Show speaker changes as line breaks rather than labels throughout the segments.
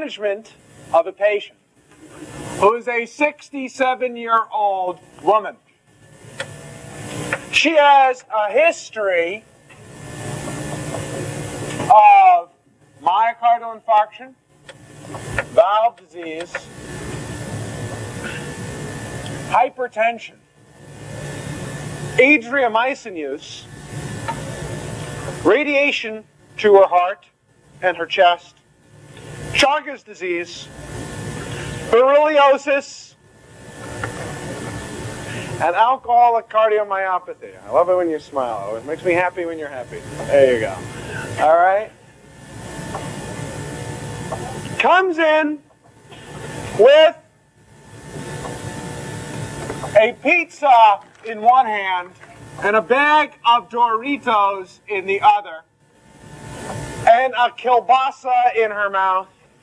management of a patient who is a 67-year-old woman. She has a history of myocardial infarction, valve disease, hypertension, adriamycin use, radiation to her heart and her chest, Chagas disease, berylliosis, and alcoholic cardiomyopathy. I love it when you smile. It makes me happy when you're happy. There you go. All right? Comes in with a pizza in one hand and a bag of Doritos in the other and a kielbasa in her mouth.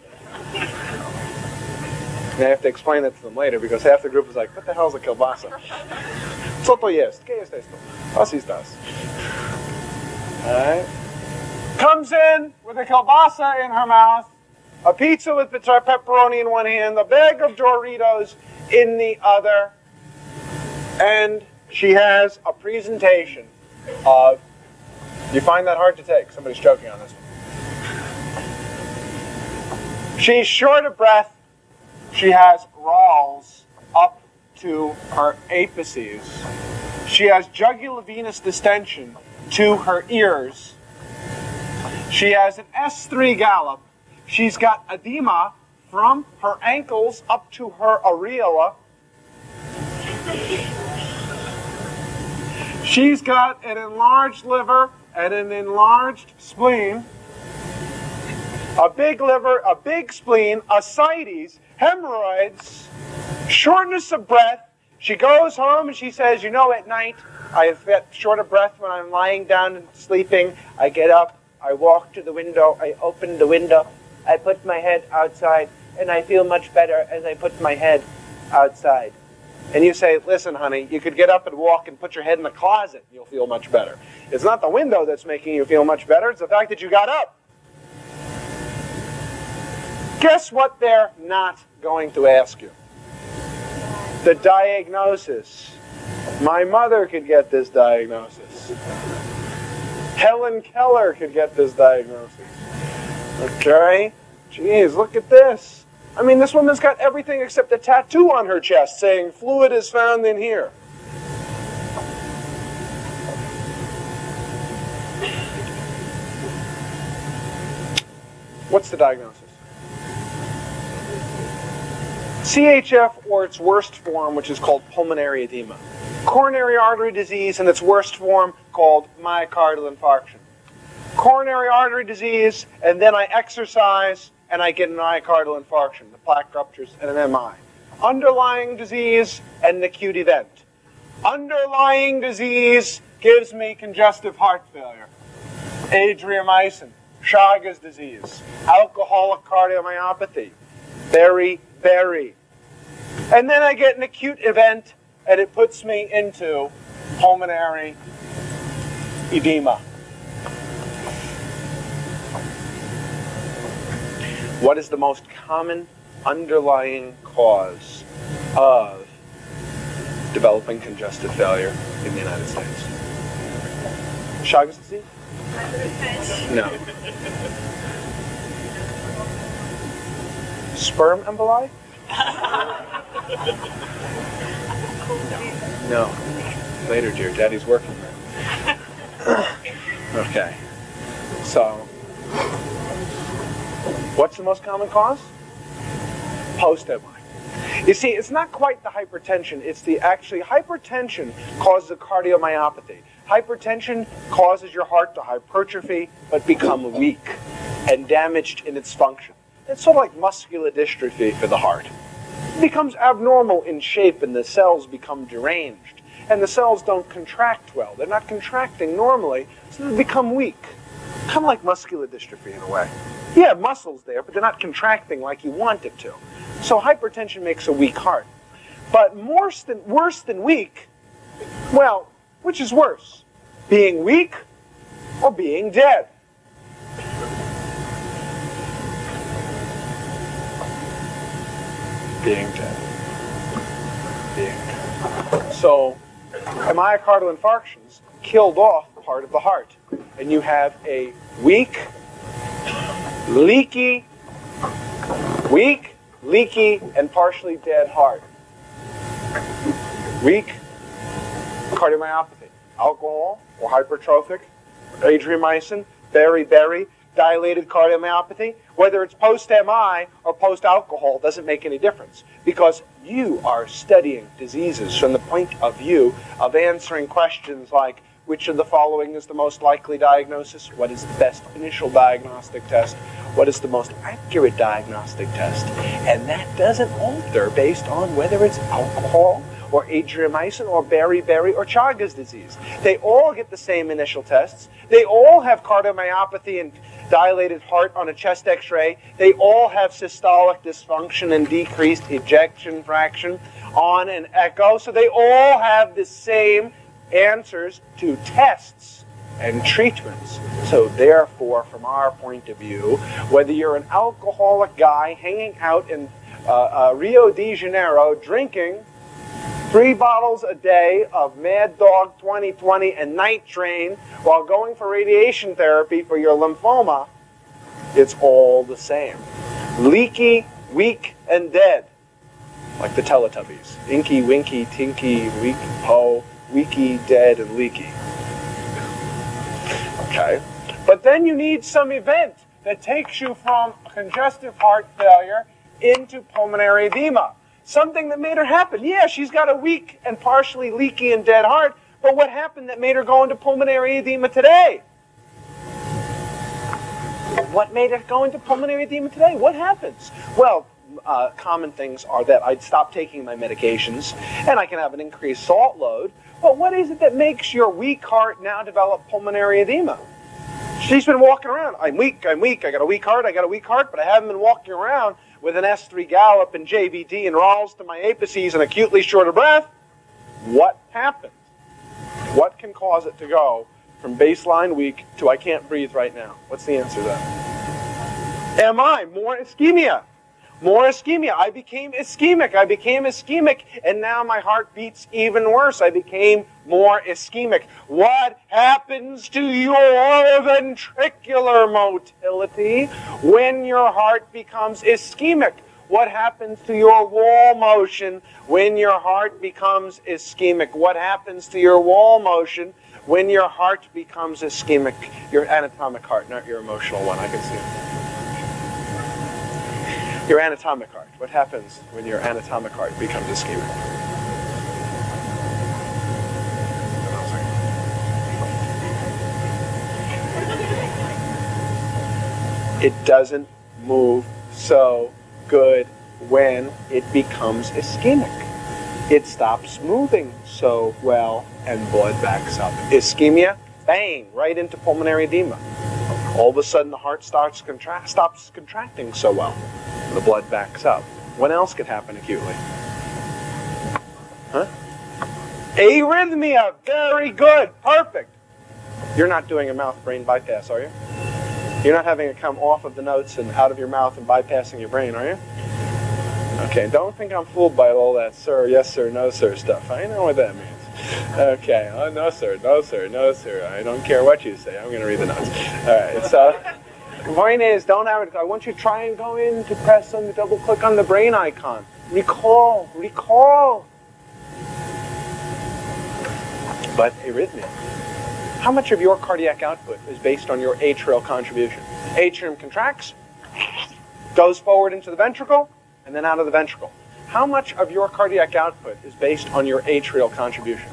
I have to explain that to them later because half the group is like, what the hell is a kielbasa? Co to jest? ¿Qué es esto? Así estás. Alright. Comes in with a kielbasa in her mouth, a pizza with pepperoni in one hand, a bag of Doritos in the other, and she has a presentation of, you find that hard to take? Somebody's joking on this one. She's short of breath. She has rales up to her apices. She has jugulovenous distension to her ears. She has an S3 gallop. She's got edema from her ankles up to her areola. She's got an enlarged liver and an enlarged spleen, a big liver, a big spleen, ascites, hemorrhoids, shortness of breath. She goes home and she says, you know, at night I get short of breath when I'm lying down and sleeping. I get up, I walk to the window, I open the window, I put my head outside, and I feel much better as I put my head outside. And you say, listen, honey, you could get up and walk and put your head in the closet, and you'll feel much better. It's not the window that's making you feel much better, it's the fact that you got up. Guess what they're not going to ask you? The diagnosis. My mother could get this diagnosis. Helen Keller could get this diagnosis. Okay? Jeez, look at this. I mean, this woman's got everything except a tattoo on her chest saying fluid is found in here. What's the diagnosis? CHF, or its worst form, which is called pulmonary edema. Coronary artery disease in its worst form, called myocardial infarction. Coronary artery disease, and then I exercise, and I get an myocardial infarction. The plaque ruptures and an MI. Underlying disease and an acute event. Underlying disease gives me congestive heart failure, adriamycin, Chagas disease, alcoholic cardiomyopathy, beriberi. And then I get an acute event, and it puts me into pulmonary edema. What is the most common underlying cause of developing congestive failure in the United States? Chagas disease? No. Sperm emboli? No. Later, dear. Daddy's working. Okay. So, what's the most common cause? Post-MI. You see, it's not quite the hypertension. It's hypertension causes a cardiomyopathy. Hypertension causes your heart to hypertrophy, but become weak and damaged in its function. It's sort of like muscular dystrophy for the heart. It becomes abnormal in shape and the cells become deranged. And the cells don't contract well. They're not contracting normally, so they become weak. Kind of like muscular dystrophy in a way. You have muscles there, but they're not contracting like you want it to. So hypertension makes a weak heart. But worse than weak, well, which is worse? Being weak or being dead? being dead. Being dead. So, a myocardial infarctions killed off part of the heart. And you have a weak, leaky, and partially dead heart. Weak cardiomyopathy. Alcohol or hypertrophic, adriamycin, beriberi, dilated cardiomyopathy, whether it's post-MI or post-alcohol, doesn't make any difference, because you are studying diseases from the point of view of answering questions like, which of the following is the most likely diagnosis? What is the best initial diagnostic test? What is the most accurate diagnostic test? And that doesn't alter based on whether it's alcohol or adriamycin or beriberi or Chagas disease. They all get the same initial tests. They all have cardiomyopathy and dilated heart on a chest x-ray. They all have systolic dysfunction and decreased ejection fraction on an echo. So they all have the same answers to tests and treatments. So therefore, from our point of view, whether you're an alcoholic guy hanging out in Rio de Janeiro drinking 3 bottles a day of Mad Dog 2020 and Night Train while going for radiation therapy for your lymphoma, it's all the same. Leaky, weak, and dead. Like the Teletubbies. Inky, winky, tinky, weak, ho, weaky, dead, and leaky. Okay? But then you need some event that takes you from congestive heart failure into pulmonary edema. Something that made her happen. Yeah, she's got a weak and partially leaky and dead heart, but what happened that made her go into pulmonary edema today? What made her go into pulmonary edema today? What happens? Well, common things are that I'd stop taking my medications and I can have an increased salt load, but what is it that makes your weak heart now develop pulmonary edema? She's been walking around. I'm weak, I got a weak heart, but I haven't been walking around with an S3 Gallop and JVD and Ralls to my apices and acutely short of breath. What happened? What can cause it to go from baseline weak to I can't breathe right now? What's the answer then? Am I? More ischemia. More ischemia. I became ischemic, and now my heart beats even worse. I became more ischemic. What happens to your ventricular motility when your heart becomes ischemic? What happens to your wall motion when your heart becomes ischemic? What happens to your wall motion when your heart becomes ischemic? Your anatomic heart, not your emotional one. I can see it. Your anatomic heart. What happens when your anatomic heart becomes ischemic? It doesn't move so good when it becomes ischemic. It stops moving so well and blood backs up. Ischemia, bang, right into pulmonary edema. All of a sudden the heart stops contracting so well. The blood backs up. What else could happen acutely? Huh? Arrhythmia. Very good. Perfect. You're not doing a mouth-brain bypass, are you? You're not having it come off of the notes and out of your mouth and bypassing your brain, are you? Okay, don't think I'm fooled by all that sir, yes sir, no sir stuff. I know what that means. Okay, oh, no sir, no sir, no sir. I don't care what you say. I'm going to read the notes. All right, so the point is, don't have it. I want you to try and go in to press on the double click on the brain icon. Recall. But arrhythmia. How much of your cardiac output is based on your atrial contribution? Atrium contracts, goes forward into the ventricle, and then out of the ventricle. How much of your cardiac output is based on your atrial contribution?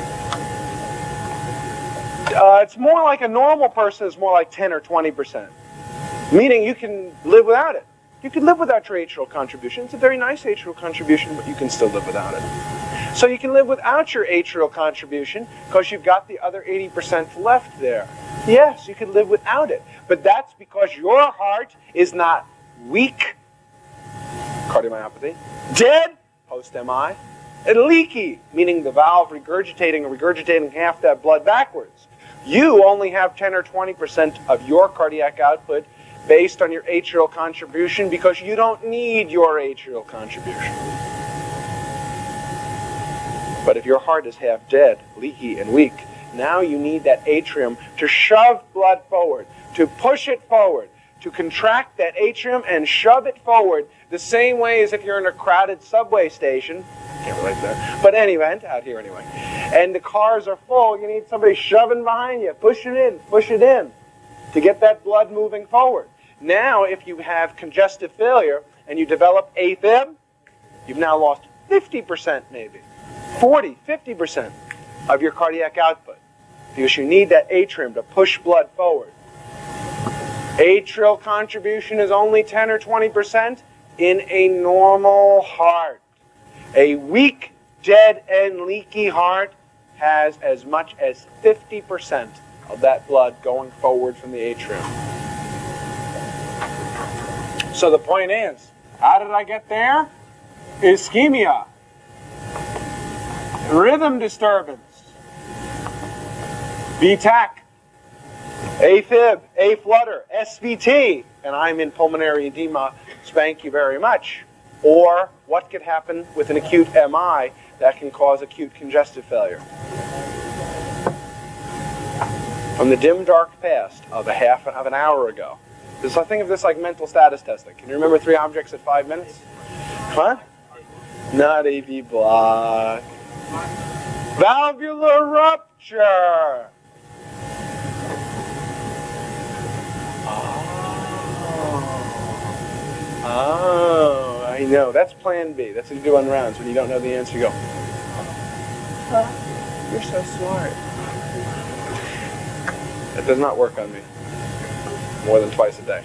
It's more like a normal person is more like 10 or 20%. Meaning you can live without it. You can live without your atrial contribution. It's a very nice atrial contribution, but you can still live without it. So you can live without your atrial contribution because you've got the other 80% left there. Yes, you can live without it. But that's because your heart is not weak, cardiomyopathy, dead, post-MI, and leaky, meaning the valve regurgitating half that blood backwards. You only have 10 or 20% of your cardiac output based on your atrial contribution because you don't need your atrial contribution. But if your heart is half dead, leaky, and weak, now you need that atrium to shove blood forward, to push it forward, to contract that atrium and shove it forward the same way as if you're in a crowded subway station. Can't relate to that. But anyway, out here anyway. And the cars are full, you need somebody shoving behind you, push it in, to get that blood moving forward. Now, if you have congestive failure and you develop AFib, you've now lost 50% maybe, 40, 50% of your cardiac output because you need that atrium to push blood forward. Atrial contribution is only 10 or 20% in a normal heart. A weak, dead, and leaky heart has as much as 50% of that blood going forward from the atrium. So the point is, how did I get there? Ischemia, rhythm disturbance, VTAC, AFib, A-flutter, SVT, and I'm in pulmonary edema, spank you very much. Or what could happen with an acute MI that can cause acute congestive failure? From the dim, dark past of a half of an hour ago. So think of this like mental status testing. Can you remember 3 objects at 5 minutes? Huh? Not AV block. Valvular rupture. Oh, I know. That's plan B. That's what you do on rounds. When you don't know the answer, you go, you're so smart. That does not work on me more than twice a day.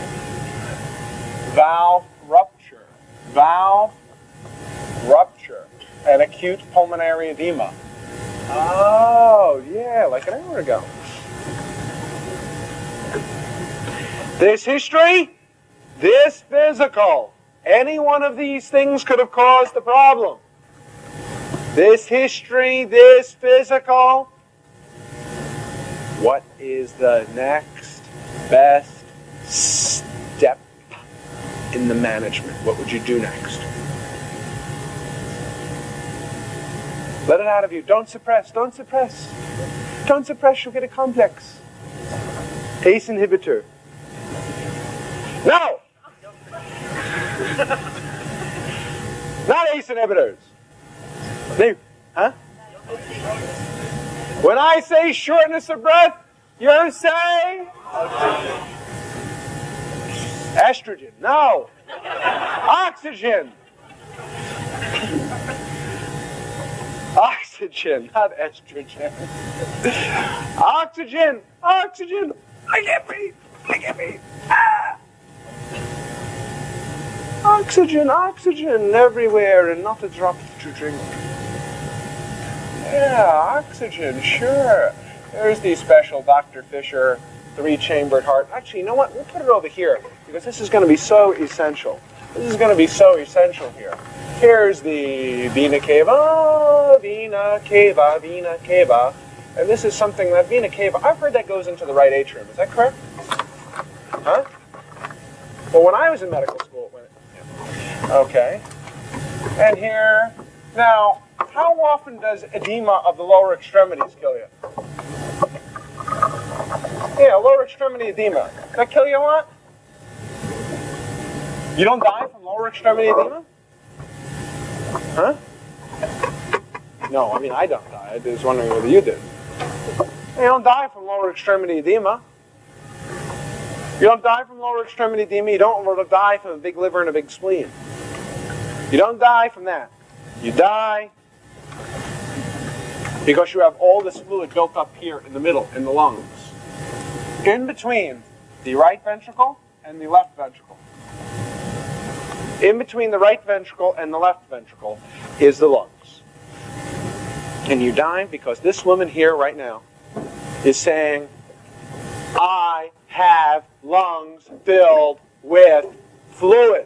Valve rupture. Valve rupture. And acute pulmonary edema. Oh, yeah, like an hour ago. This history, this physical. Any one of these things could have caused the problem. This history, this physical. What is the next best step in the management? What would you do next? Let it out of you. Don't suppress. Don't suppress. Don't suppress. You'll get a complex. ACE inhibitor. No! Not ACE inhibitors. Huh? When I say shortness of breath, you're saying? Estrogen. No. Oxygen. Oxygen, not estrogen. Oxygen. Oxygen. I can't breathe. I can't breathe. Ah. Oxygen, oxygen everywhere and not a drop to drink. Yeah, oxygen, sure. There's the special Dr. Fisher 3-chambered heart. Actually, you know what? We'll put it over here because this is going to be so essential. This is going to be so essential here. Here's the vena cava, vena cava, vena cava. And this is something that vena cava, I've heard that goes into the right atrium. Is that correct? Huh? Well, when I was in medical school, it went. Yeah. Okay. And here, now, how often does edema of the lower extremities kill you? Yeah, lower extremity edema. Does that kill you a lot? You don't die from lower extremity edema? Huh? No, I mean, I don't die. I was wondering whether you did. You don't die from lower extremity edema. You don't die from lower extremity edema. You don't die from a big liver and a big spleen. You don't die from that. You die because you have all this fluid built up here in the middle, in the lungs. In between the right ventricle and the left ventricle. In between the right ventricle and the left ventricle is the lungs. And you die because this woman here right now is saying, I have lungs filled with fluid.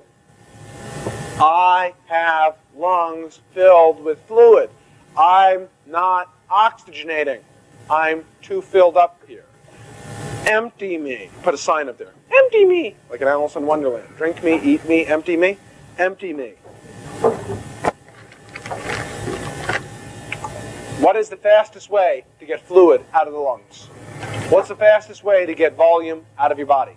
I have lungs filled with fluid. I'm not oxygenating. I'm too filled up here. Empty me. Put a sign up there. Empty me. Like an Alice in Wonderland. Drink me, eat me, empty me. Empty me. What is the fastest way to get fluid out of the lungs? What's the fastest way to get volume out of your body?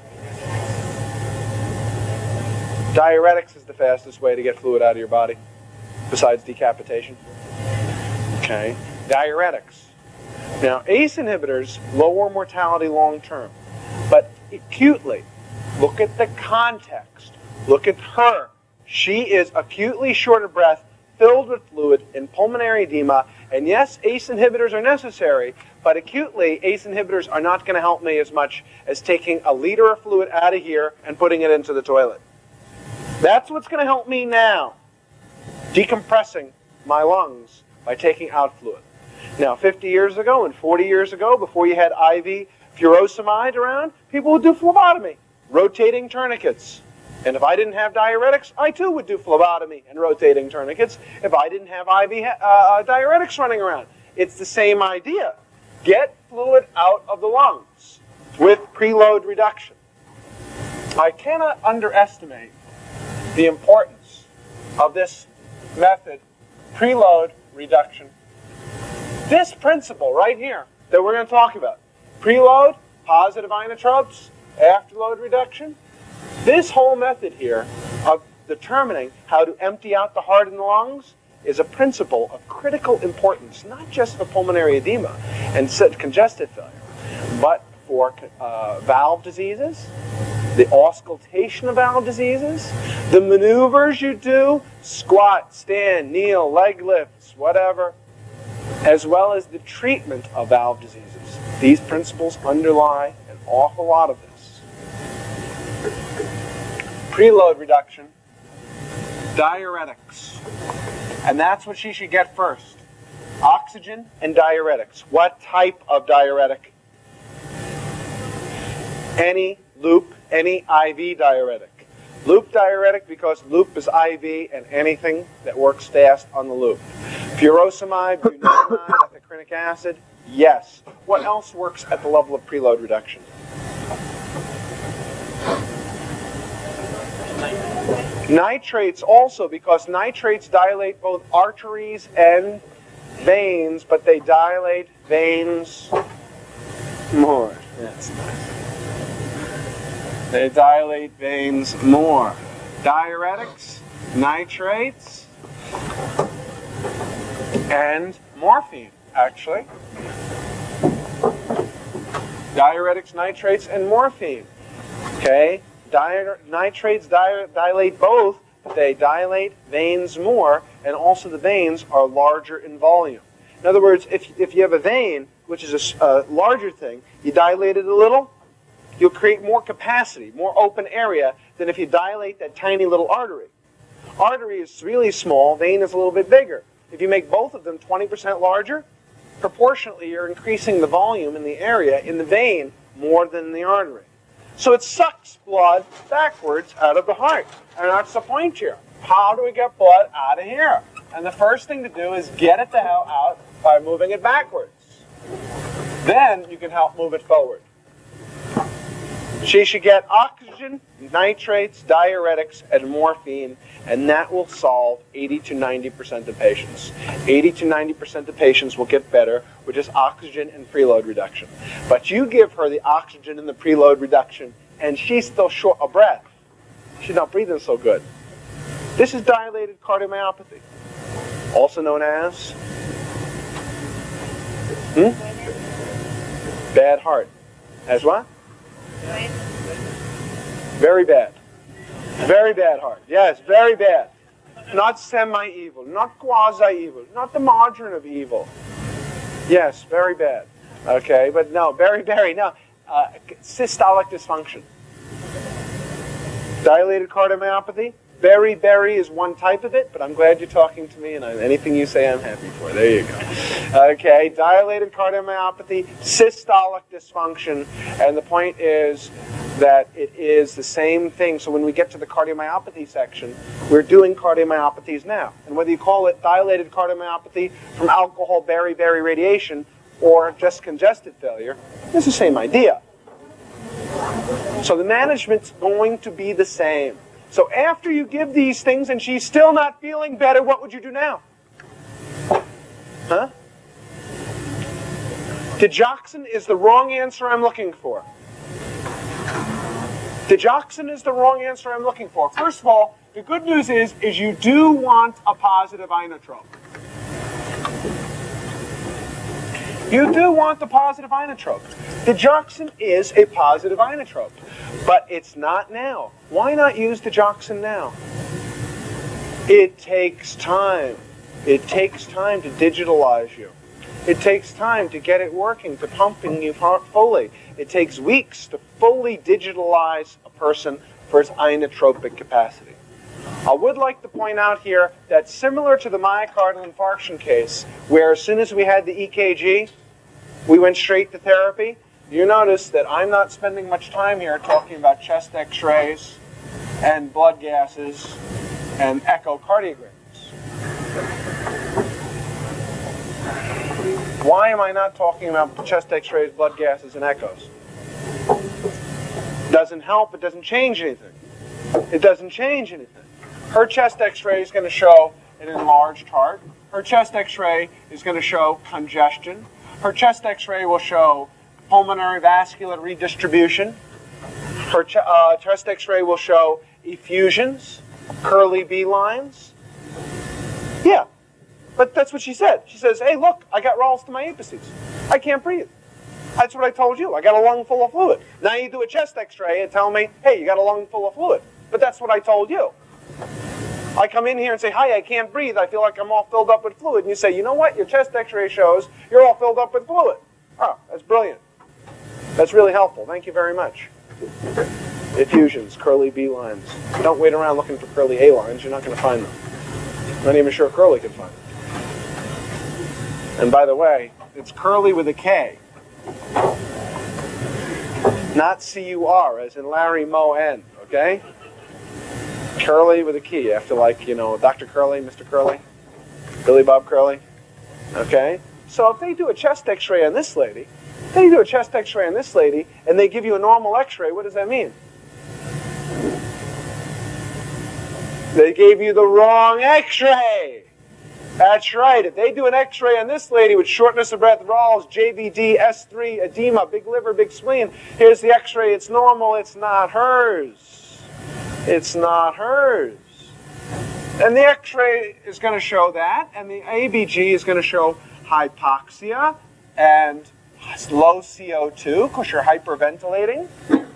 Diuretics is the fastest way to get fluid out of your body, besides decapitation. Okay, diuretics. Now, ACE inhibitors lower mortality long term, but acutely, look at the context. Look at her. She is acutely short of breath, filled with fluid, in pulmonary edema, and yes, ACE inhibitors are necessary, but acutely, ACE inhibitors are not going to help me as much as taking a liter of fluid out of here and putting it into the toilet. That's what's going to help me now, decompressing my lungs by taking out fluid. Now, 50 years ago and 40 years ago, before you had IV furosemide around, people would do phlebotomy, rotating tourniquets. And if I didn't have diuretics, I too would do phlebotomy and rotating tourniquets if I didn't have IV diuretics running around. It's the same idea. Get fluid out of the lungs with preload reduction. I cannot underestimate the importance of this method, preload reduction. This principle right here that we're going to talk about, preload, positive inotropes, afterload reduction, this whole method here of determining how to empty out the heart and the lungs is a principle of critical importance, not just for pulmonary edema and congestive failure, but for valve diseases, the auscultation of valve diseases, the maneuvers you do, squat, stand, kneel, leg lifts, whatever, as well as the treatment of valve diseases. These principles underlie an awful lot of this. Preload reduction, diuretics. And that's what she should get first. Oxygen and diuretics. What type of diuretic? Any loop, any IV diuretic. Loop diuretic because loop is IV and anything that works fast on the loop. Furosemide, butanol, ethacrynic acid, yes. What else works at the level of preload reduction? Nitrates also, because nitrates dilate both arteries and veins, but they dilate veins more. That's nice. They dilate veins more. Diuretics, nitrates, and morphine, actually. Diuretics, nitrates, and morphine. Okay? Nitrates dilate both, but they dilate veins more, and also the veins are larger in volume. In other words, if you have a vein, which is a larger thing, you dilate it a little, you'll create more capacity, more open area than if you dilate that tiny little artery. Artery is really small, vein is a little bit bigger. If you make both of them 20% larger, proportionately you're increasing the volume in the area in the vein more than in the artery. So it sucks blood backwards out of the heart. And that's the point here. How do we get blood out of here? And the first thing to do is get it the hell out by moving it backwards. Then you can help move it forward. She should get oxygen, nitrates, diuretics, and morphine, and that will solve 80 to 90% of patients. 80 to 90% of patients will get better with just oxygen and preload reduction. But you give her the oxygen and the preload reduction, and she's still short of breath. She's not breathing so good. This is dilated cardiomyopathy, also known as bad heart. As what? Very bad. Very bad heart. Yes, very bad. Not semi-evil, not quasi-evil, not the margin of evil. Yes, very bad. Okay, but no, very, no. Systolic dysfunction. Dilated cardiomyopathy. Beriberi is one type of it, but I'm glad you're talking to me, and anything you say I'm happy for. There you go. Okay, dilated cardiomyopathy, systolic dysfunction, and the point is that it is the same thing. So when we get to the cardiomyopathy section, we're doing cardiomyopathies now. And whether you call it dilated cardiomyopathy from alcohol beriberi radiation or just congestive failure, it's the same idea. So the management's going to be the same. So after you give these things and she's still not feeling better, what would you do now? Huh? Digoxin is the wrong answer I'm looking for. Digoxin is the wrong answer I'm looking for. First of all, the good news is you do want a positive inotrope. You do want the positive inotrope. Digoxin is a positive inotrope, but it's not now. Why not use digoxin now? It takes time. It takes time to digitalize you. It takes time to get it working, to pumping you fully. It takes weeks to fully digitalize a person for its inotropic capacity. I would like to point out here that similar to the myocardial infarction case, where as soon as we had the EKG, we went straight to therapy, you notice that I'm not spending much time here talking about chest x-rays and blood gases and echocardiograms. Why am I not talking about chest x-rays, blood gases, and echoes? Doesn't help, it doesn't change anything. It doesn't change anything. Her chest x-ray is going to show an enlarged heart. Her chest x-ray is going to show congestion. Her chest x-ray will show pulmonary vascular redistribution. Her chest x-ray will show effusions, curly B lines. Yeah, but that's what she said. She says, hey, look, I got ralstomyopacies. I can't breathe. That's what I told you. I got a lung full of fluid. Now you do a chest x-ray and tell me, hey, you got a lung full of fluid. But that's what I told you. I come in here and say, hi, I can't breathe. I feel like I'm all filled up with fluid. And you say, you know what? Your chest x-ray shows you're all filled up with fluid. Oh, that's brilliant. That's really helpful. Thank you very much. Effusions, curly B lines. Don't wait around looking for curly A lines. You're not going to find them. I'm not even sure Curly can find them. And by the way, it's Curly with a K. Not C-U-R, as in Larry Moe N, okay? Curly with a key, after like, you know, Dr. Curly, Mr. Curly, Billy Bob Curly, okay? So if they do a chest x-ray on this lady, and they give you a normal x-ray, what does that mean? They gave you the wrong x-ray. That's right. If they do an x-ray on this lady with shortness of breath, Ralls, JVD, S3, edema, big liver, big spleen, here's the x-ray, it's normal, it's not hers. It's not hers. And the x-ray is going to show that, and the ABG is going to show hypoxia and low CO2 because you're hyperventilating.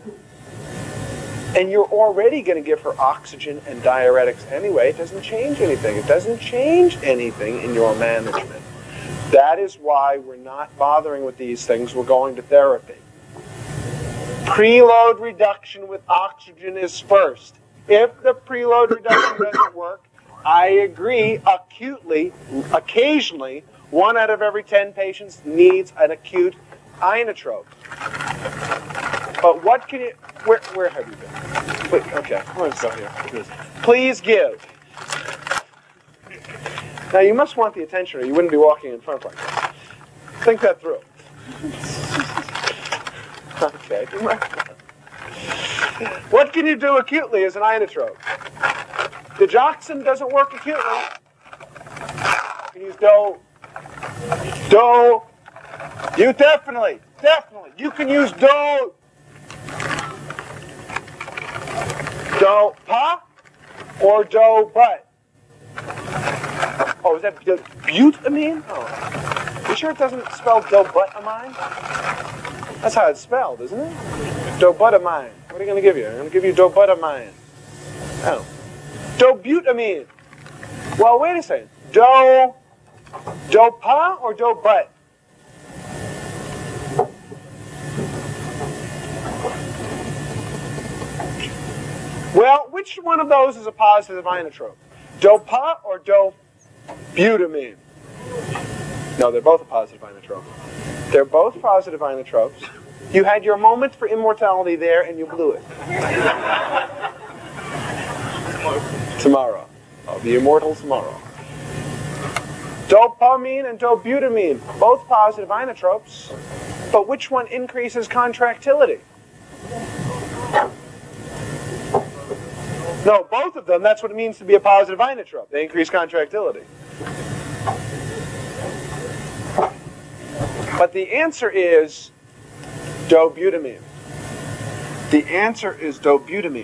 And you're already going to give her oxygen and diuretics anyway. It doesn't change anything. It doesn't change anything in your management. That is why we're not bothering with these things. We're going to therapy. Preload reduction with oxygen is first. If the preload reduction doesn't work, I agree acutely, occasionally, 1 out of every 10 patients needs an acute inotrope. But what can you... Where have you been? Wait, okay, let's go here. Please give. Now, you must want the attention or you wouldn't be walking in front like that. Think that through. Okay. What can you do acutely as an inotrope? Digoxin doesn't work acutely. You can use You definitely. You can use DOPA or DOBUT. Oh, is that butamine? Oh. You sure it doesn't spell dobutamine? That's how it's spelled, isn't it? Dobutamine. What are you going to give you? I'm going to give you dobutamine. Oh. Dobutamine. Well, wait a second. DOPA or DOBUT? Well, which one of those is a positive inotrope? DOPA or dobutamine? No, they're both a positive inotrope. They're both positive inotropes. You had your moment for immortality there, and you blew it. Tomorrow. I'll be immortal tomorrow. Dopamine and dobutamine, both positive inotropes. But which one increases contractility? No, both of them, that's what it means to be a positive inotrope. They increase contractility. But the answer is dobutamine. The answer is dobutamine.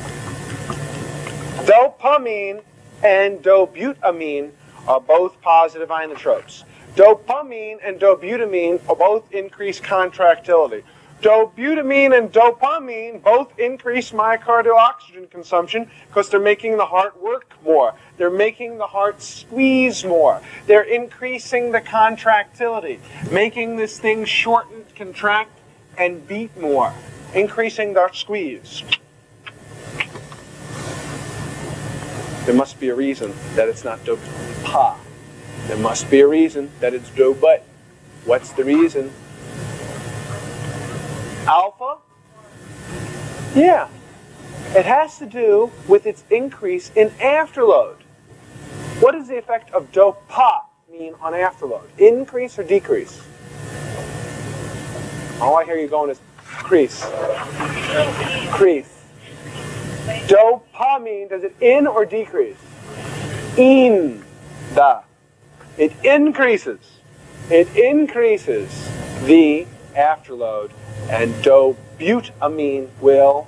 Dopamine and dobutamine are both positive inotropes. Dopamine and dobutamine both increase contractility. Dobutamine and dopamine both increase myocardial oxygen consumption because they're making the heart work more. They're making the heart squeeze more. They're increasing the contractility, making this thing shorten, contract, and beat more, increasing the squeeze. There must be a reason that it's not dopa. There must be a reason that it's do-but. What's the reason? Alpha? Yeah. It has to do with its increase in afterload. What does the effect of dopa mean on afterload? Increase or decrease? All I hear you going is crease. Crease. Dopamine, does it in or decrease? In. Da. It increases. It increases the afterload, and dobutamine will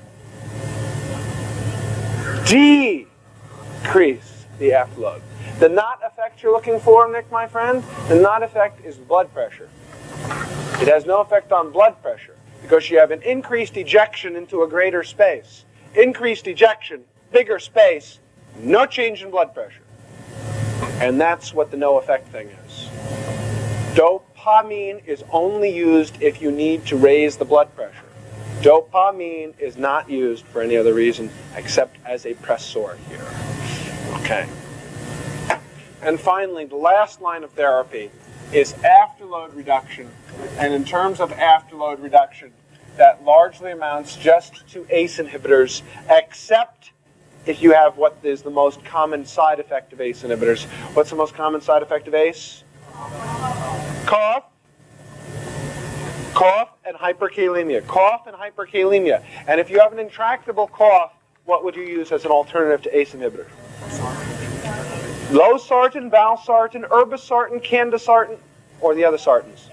decrease the afterload. The not effect you're looking for, Nick, my friend, the not effect is blood pressure. It has no effect on blood pressure because you have an increased ejection into a greater space. Increased ejection, bigger space, no change in blood pressure. And that's what the no effect thing is. Dopamine is only used if you need to raise the blood pressure. Dopamine is not used for any other reason except as a pressor here. Okay. And finally, the last line of therapy is afterload reduction. And in terms of afterload reduction, that largely amounts just to ACE inhibitors, except if you have what is the most common side effect of ACE inhibitors. What's the most common side effect of ACE? Cough. Cough and hyperkalemia. Cough and hyperkalemia. And if you have an intractable cough, what would you use as an alternative to ACE inhibitor? Losartan, valsartan, irbesartan, candesartan, or the other sartans?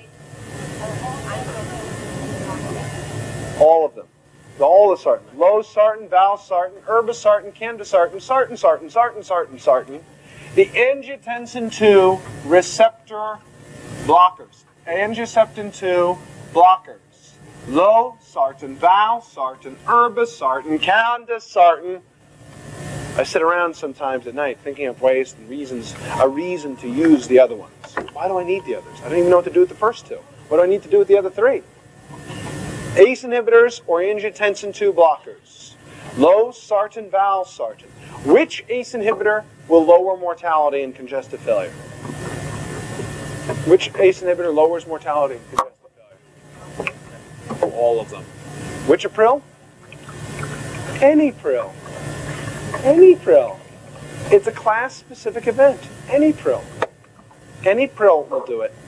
All of them. All the sartans. Losartan, valsartan, irbesartan, candesartan, sartan. The angiotensin II receptor blockers. Angiotensin II blockers. Losartan, valsartan, irbesartan, candesartan. I sit around sometimes at night thinking of ways and reasons, a reason to use the other ones. Why do I need the others? I don't even know what to do with the first two. What do I need to do with the other three? ACE inhibitors or angiotensin II blockers. Losartan, valsartan. Which ACE inhibitor will lower mortality in congestive failure? Which ACE inhibitor lowers mortality in congestive failure? All of them. Which April? Enipril. Enipril. It's a class-specific event. Enipril. Enipril will do it.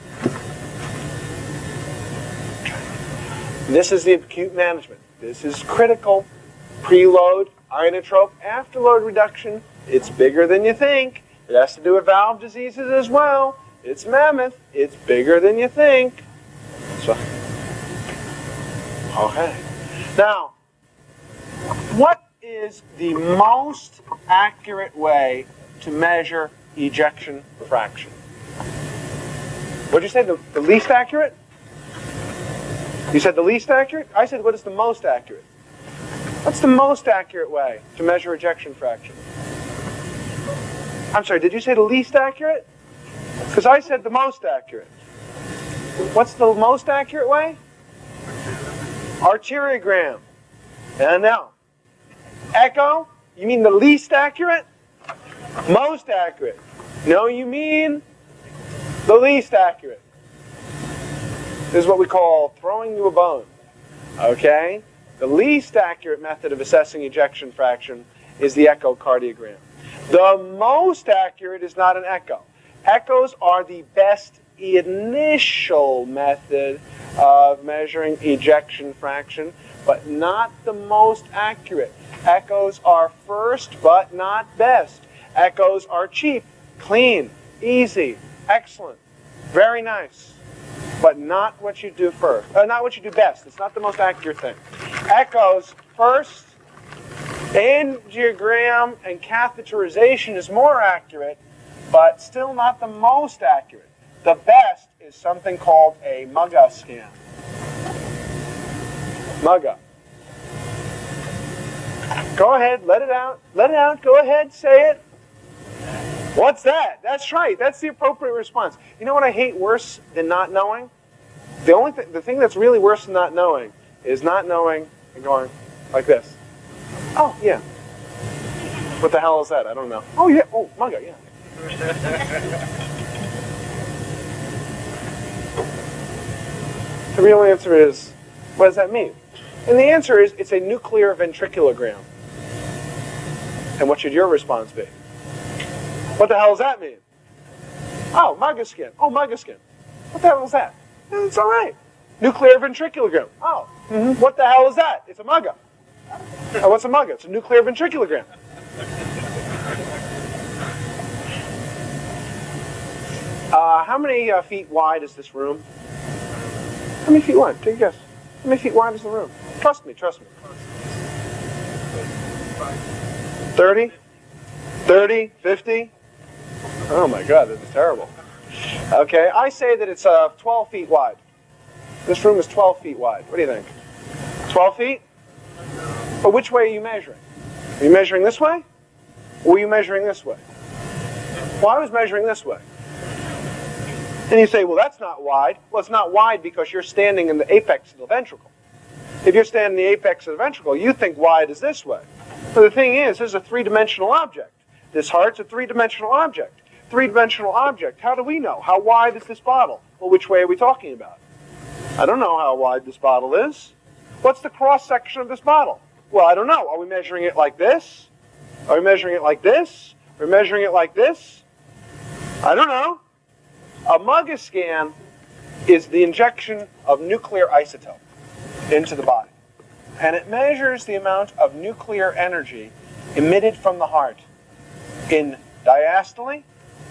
This is the acute management. This is critical. Preload, inotrope, afterload reduction. It's bigger than you think. It has to do with valve diseases as well. It's mammoth. It's bigger than you think. So, okay. Now, what is the most accurate way to measure ejection fraction? What did you say? The least accurate? You said the least accurate? I said what is the most accurate? What's the most accurate way to measure ejection fraction? I'm sorry, did you say the least accurate? Because I said the most accurate. What's the most accurate way? Arteriogram. And now, echo? You mean the least accurate? Most accurate. No, you mean the least accurate. This is what we call throwing you a bone. Okay? The least accurate method of assessing ejection fraction is the echocardiogram. The most accurate is not an echo. Echoes are the best the initial method of measuring ejection fraction, but not the most accurate. Echoes are first, but not best. Echoes are cheap, clean, easy, excellent, very nice, but not what you do first. Not what you do best. It's not the most accurate thing. Echoes first, angiogram and catheterization is more accurate, but still not the most accurate. The best is something called a MUGA scan. MUGA. Go ahead, let it out. Let it out. Go ahead, say it. What's that? That's right. That's the appropriate response. You know what I hate worse than not knowing? The thing that's really worse than not knowing is not knowing and going like this. Oh, yeah. What the hell is that? I don't know. Oh, yeah. Oh, MUGA, yeah. The real answer is, what does that mean? And the answer is, it's a nuclear ventriculogram. And what should your response be? What the hell does that mean? Oh, MUGA scan. Oh, MUGA scan. What the hell is that? It's all right. Nuclear ventriculogram. Oh, what the hell is that? It's a MUGA. Oh, what's a MUGA? It's a nuclear ventriculogram. How many feet wide is this room? How many feet wide? Take a guess. How many feet wide is the room? Trust me, trust me. 30? 30? 50? Oh my God, this is terrible. Okay, I say that it's 12 feet wide. This room is 12 feet wide. What do you think? 12 feet? But which way are you measuring? Are you measuring this way? Or are you measuring this way? Well, I was measuring this way. And you say, well, that's not wide. Well, it's not wide because you're standing in the apex of the ventricle. If you're standing in the apex of the ventricle, you think wide is this way. But the thing is, this is a three-dimensional object. This heart's a three-dimensional object. Three-dimensional object. How do we know? How wide is this bottle? Well, which way are we talking about? I don't know how wide this bottle is. What's the cross-section of this bottle? Well, I don't know. Are we measuring it like this? Are we measuring it like this? Are we measuring it like this? I don't know. A MUGA scan is the injection of nuclear isotope into the body. And it measures the amount of nuclear energy emitted from the heart in diastole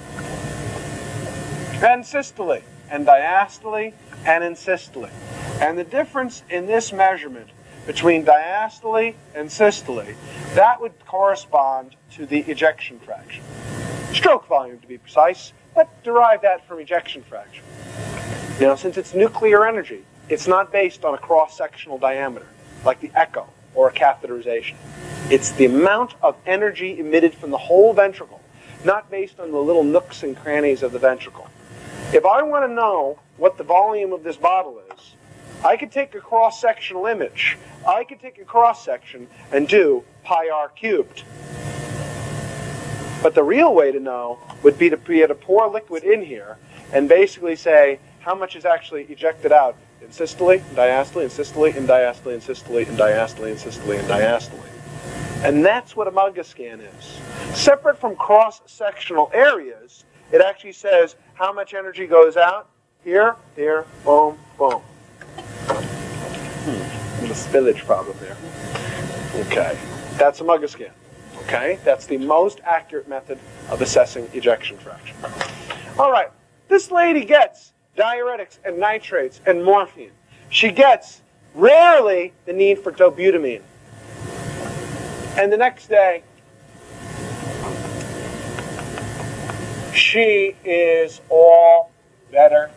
and systole, and diastole and in systole. And the difference in this measurement between diastole and systole, that would correspond to the ejection fraction. Stroke volume, to be precise, but derive that from ejection fraction. Now, since it's nuclear energy, it's not based on a cross-sectional diameter, like the echo or a catheterization. It's the amount of energy emitted from the whole ventricle, not based on the little nooks and crannies of the ventricle. If I want to know what the volume of this bottle is, I could take a cross-sectional image. I could take a cross-section and do pi r cubed. But the real way to know would be to pour liquid in here and basically say how much is actually ejected out in systole, in diastole, in systole, in diastole, in systole, in diastole, in systole, in diastole. And that's what a MUGA scan is. Separate from cross-sectional areas, it actually says how much energy goes out here, here, boom, boom. A spillage problem there. Okay, that's a MUGA scan. Okay, that's the most accurate method of assessing ejection fraction. All right, this lady gets diuretics and nitrates and morphine. She gets rarely the need for dobutamine. And the next day, she is all better.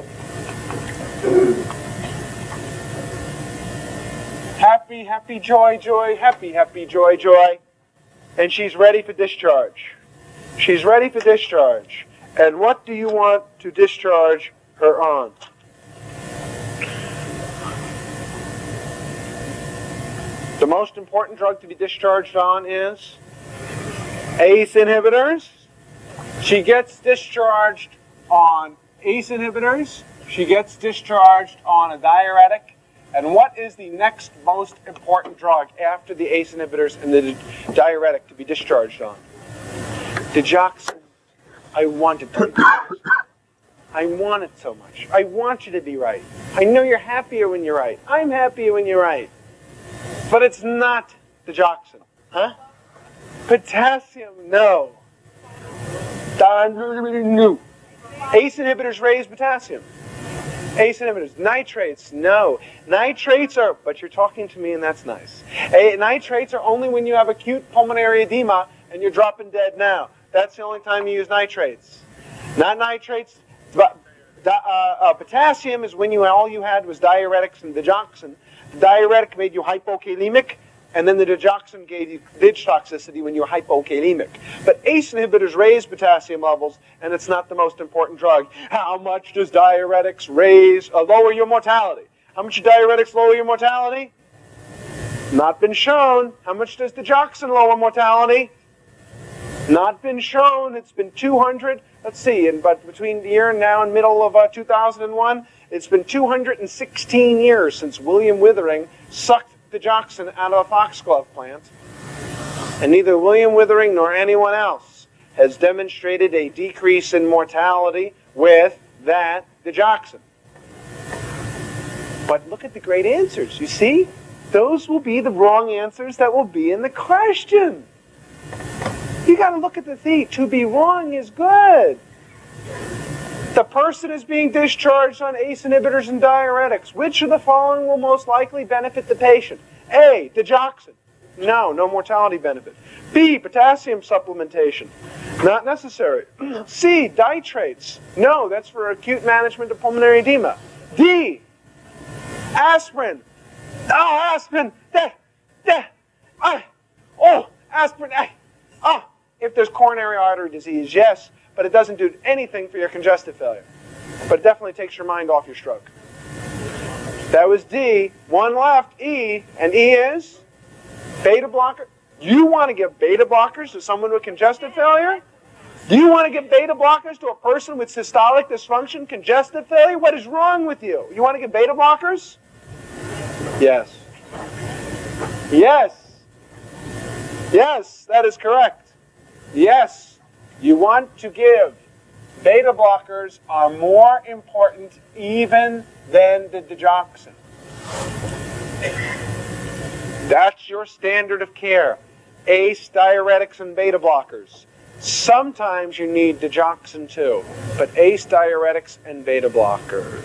Happy, happy, joy, joy, happy, happy, joy, joy. And she's ready for discharge. She's ready for discharge. And what do you want to discharge her on? The most important drug to be discharged on is ACE inhibitors. She gets discharged on ACE inhibitors. She gets discharged on a diuretic. And what is the next most important drug after the ACE inhibitors and the diuretic to be discharged on? Digoxin. I wanted to. I want it so much. I want you to be right. I know you're happier when you're right. I'm happier when you're right. But it's not digoxin. Huh? Potassium, no. No. ACE inhibitors raise potassium. ACE inhibitors. Nitrates, no. Nitrates are, but you're talking to me and that's nice. Nitrates are only when you have acute pulmonary edema and you're dropping dead now. That's the only time you use nitrates. Not nitrates. Potassium is when all you had was diuretics and digoxin. The diuretic made you hypokalemic, and then the digoxin gave you dig toxicity when you were hypokalemic. But ACE inhibitors raise potassium levels, and it's not the most important drug. How much does diuretics lower your mortality? How much do diuretics lower your mortality? Not been shown. How much does digoxin lower mortality? Not been shown. It's been 200. Let's see. But between the year now and middle of 2001, it's been 216 years since William Withering sucked digoxin out of a foxglove plant. And neither William Withering nor anyone else has demonstrated a decrease in mortality with that digoxin. But look at the great answers. You see? Those will be the wrong answers that will be in the question. You got to look at the thing. To be wrong is good. The person is being discharged on ACE inhibitors and diuretics. Which of the following will most likely benefit the patient? A, digoxin. No mortality benefit. B, potassium supplementation. Not necessary. C, nitrates. No, that's for acute management of pulmonary edema. D, aspirin. Oh, aspirin. Aspirin. If there's coronary artery disease, yes, but it doesn't do anything for your congestive failure. But it definitely takes your mind off your stroke. That was D. One left, E. And E is beta blocker. You want to give beta blockers to someone with congestive failure? Do you want to give beta blockers to a person with systolic dysfunction, congestive failure? What is wrong with you? You want to give beta blockers? Yes. Yes. Yes, that is correct. Yes, you want to give. Beta blockers are more important even than the digoxin. That's your standard of care. ACE, diuretics, and beta blockers. Sometimes you need digoxin too, but ACE, diuretics, and beta blockers.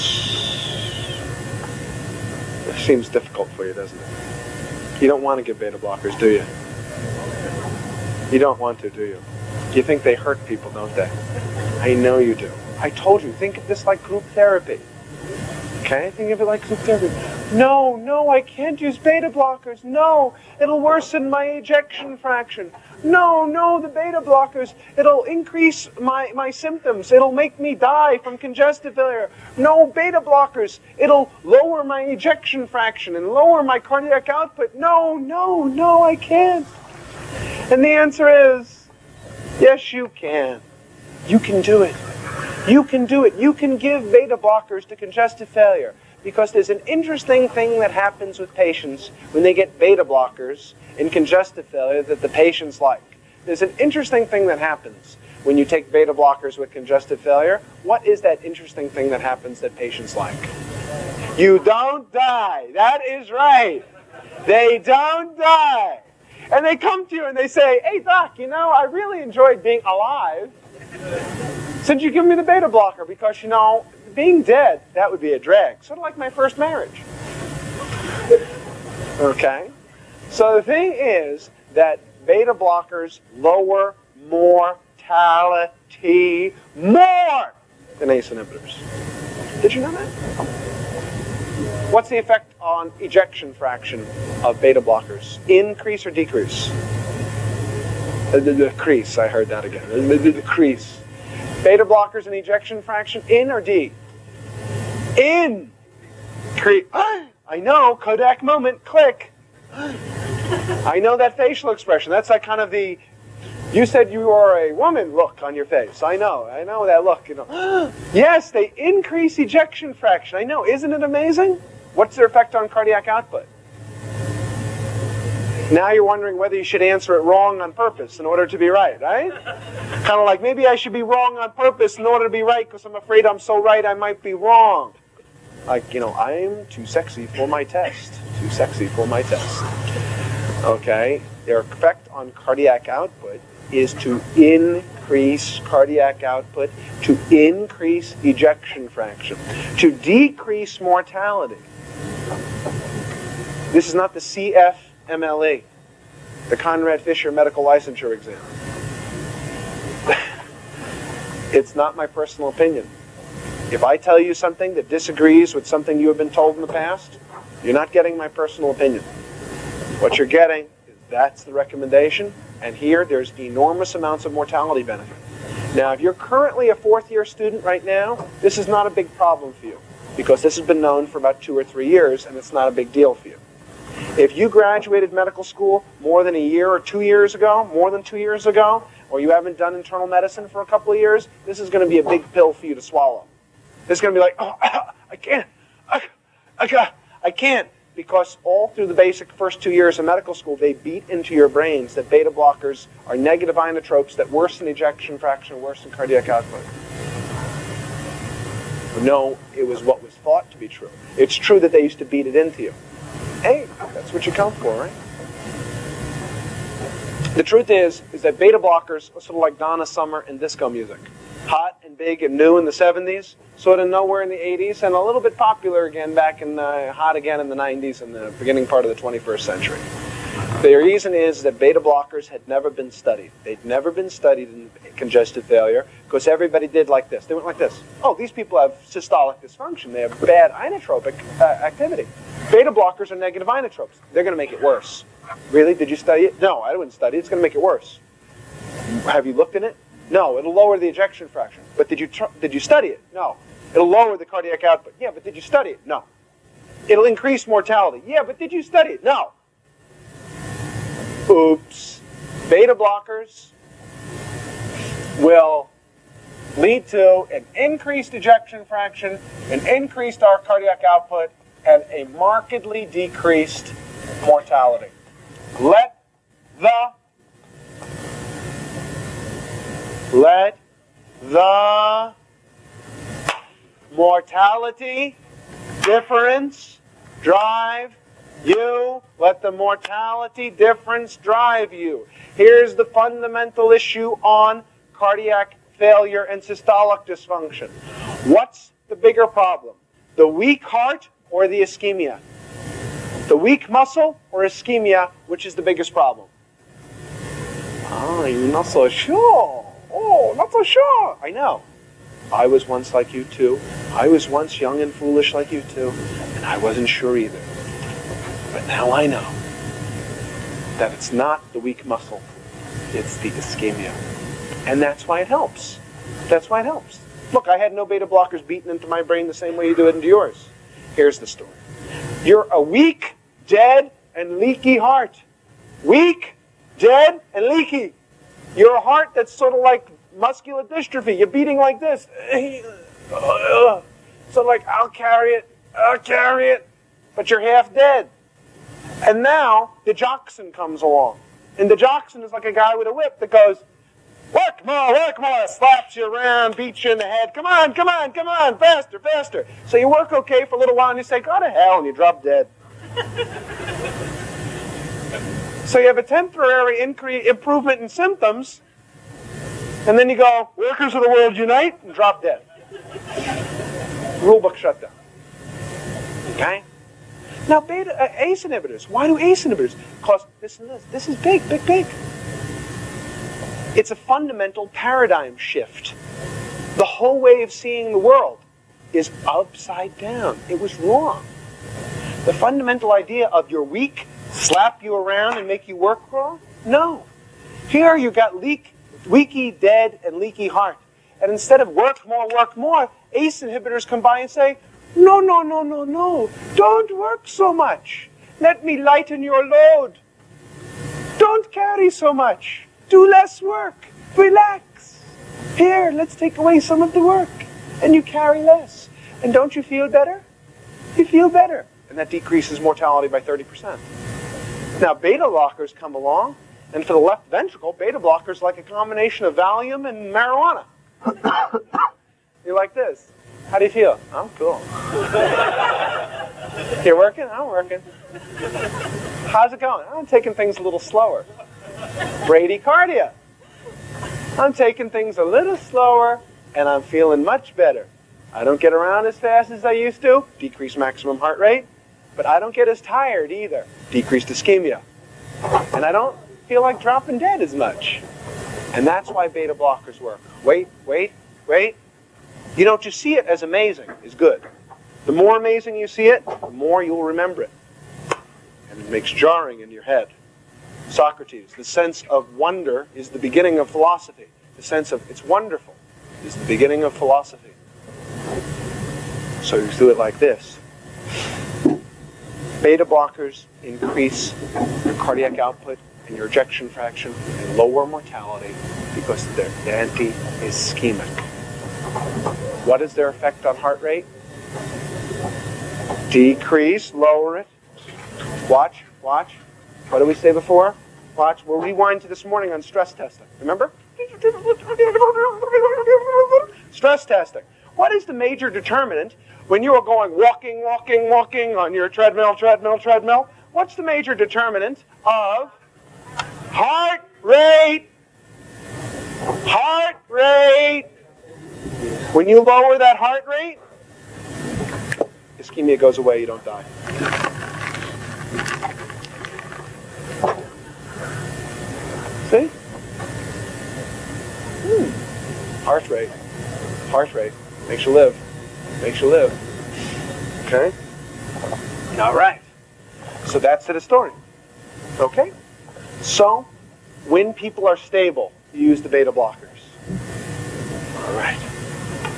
It seems difficult for you, doesn't it? You don't want to give beta blockers, do you? You don't want to, do you? You think they hurt people, don't they? I know you do. I told you, think of this like group therapy. Okay? Think of it like group therapy. No, I can't use beta blockers. No, it'll worsen my ejection fraction. No, the beta blockers, it'll increase my symptoms. It'll make me die from congestive failure. No, beta blockers, it'll lower my ejection fraction and lower my cardiac output. No, I can't. And the answer is, yes, you can. You can do it. You can do it. You can give beta blockers to congestive failure because there's an interesting thing that happens with patients when they get beta blockers in congestive failure that the patients like. There's an interesting thing that happens when you take beta blockers with congestive failure. What is that interesting thing that happens that patients like? You don't die. That is right. They don't die. And they come to you and they say, hey, doc, I really enjoyed being alive since you give me the beta blocker because, being dead, that would be a drag. Sort of like my first marriage. Okay? So the thing is that beta blockers lower mortality more than ACE inhibitors. Did you know that? What's the effect on ejection fraction of beta blockers? Increase or decrease? Decrease, I heard that again. Decrease. Beta blockers and ejection fraction, in or D? In. I know, Kodak moment, click. I know that facial expression. That's like kind of the, you said you are a woman look on your face. I know that look. Yes, they increase ejection fraction. I know, isn't it amazing? What's their effect on cardiac output? Now you're wondering whether you should answer it wrong on purpose in order to be right, right? Kind of like, maybe I should be wrong on purpose in order to be right because I'm afraid I'm so right I might be wrong. Like, I'm too sexy for my test. Too sexy for my test. Okay? Their effect on cardiac output is to increase cardiac output, to increase ejection fraction, to decrease mortality. This is not the CFMLE, the Conrad Fisher Medical Licensure Exam. It's not my personal opinion. If I tell you something that disagrees with something you have been told in the past, you're not getting my personal opinion. What you're getting is that's the recommendation, and here there's enormous amounts of mortality benefit. Now, if you're currently a fourth-year student right now, this is not a big problem for you, because this has been known for about 2 or 3 years, and it's not a big deal for you. If you graduated medical school more than a year or 2 years ago, more than 2 years ago, or you haven't done internal medicine for a couple of years, this is going to be a big pill for you to swallow. This is going to be like, oh, I can't. I can't. Because all through the basic first 2 years of medical school, they beat into your brains that beta blockers are negative inotropes that worsen ejection fraction, worsen cardiac output. No, it was what was thought to be true. It's true that they used to beat it into you. Hey, that's what you come for, right? The truth is that beta blockers are sort of like Donna Summer and disco music. Hot and big and new in the 70s, sort of nowhere in the 80s, and a little bit popular again back in hot again in the 90s and the beginning part of the 21st century. The reason is that beta blockers had never been studied. They'd never been studied in congestive failure because everybody did like this. They went like this. Oh, these people have systolic dysfunction. They have bad inotropic activity. Beta blockers are negative inotropes. They're going to make it worse. Really? Did you study it? No, I wouldn't study it. It's going to make it worse. Have you looked at it? No, it'll lower the ejection fraction. But did you study it? No. It'll lower the cardiac output. Yeah, but did you study it? No. It'll increase mortality. Yeah, but did you study it? No. Oops. Beta blockers will lead to an increased ejection fraction, an increased cardiac output, and a markedly decreased mortality. Let the mortality difference drive you. Let the mortality difference drive you. Here's the fundamental issue on cardiac failure and systolic dysfunction. What's the bigger problem? The weak heart or the ischemia? The weak muscle or ischemia, which is the biggest problem? Oh, you're not so sure. Oh, not so sure. I know. I was once like you too. I was once young and foolish like you too, and I wasn't sure either. But now I know that it's not the weak muscle, it's the ischemia. And that's why it helps. That's why it helps. Look, I had no beta blockers beaten into my brain the same way you do it into yours. Here's the story. You're a weak, dead, and leaky heart. Weak, dead, and leaky. You're a heart that's sort of like muscular dystrophy. You're beating like this. So like, I'll carry it. But you're half dead. And now, digoxin comes along. And digoxin is like a guy with a whip that goes, work more, slaps you around, beats you in the head. Come on, faster. So you work okay for a little while and you say, go to hell, and you drop dead. So you have a temporary improvement in symptoms, and then you go, workers of the world unite, and drop dead. Rulebook shut down. Okay? Now, ACE inhibitors. Why do ACE inhibitors? Because this and this. This is big. It's a fundamental paradigm shift. The whole way of seeing the world is upside down. It was wrong. The fundamental idea of you're weak, slap you around and make you work wrong? No. Here you got leaky, dead, and leaky heart. And instead of work more, ACE inhibitors come by and say, no. Don't work so much. Let me lighten your load. Don't carry so much. Do less work. Relax. Here, let's take away some of the work. And you carry less. And don't you feel better? You feel better. And that decreases mortality by 30%. Now, beta blockers come along, and for the left ventricle, beta blockers like a combination of Valium and marijuana. You're like this. How do you feel? I'm cool. You're working? I'm working. How's it going? I'm taking things a little slower. Bradycardia. I'm taking things a little slower, and I'm feeling much better. I don't get around as fast as I used to, decreased maximum heart rate, but I don't get as tired either, decreased ischemia. And I don't feel like dropping dead as much. And that's why beta blockers work. Wait. You don't just see it as amazing is good. The more amazing you see it, the more you'll remember it. And it makes jarring in your head. Socrates, the sense of wonder is the beginning of philosophy. The sense of it's wonderful is the beginning of philosophy. So you do it like this. Beta blockers increase your cardiac output and your ejection fraction and lower mortality because they're anti-ischemic. What is their effect on heart rate? Decrease, lower it. Watch. What did we say before? Watch. We'll rewind to this morning on stress testing. Remember? Stress testing. What is the major determinant when you are going walking on your treadmill? What's the major determinant of heart rate? Heart rate. When you lower that heart rate, ischemia goes away, you don't die. See? Heart rate. Makes you live. Okay? All right. So that's the story. Okay? So, when people are stable, you use the beta blockers. All right.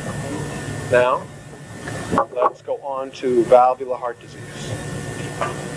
Now, let's go on to valvular heart disease.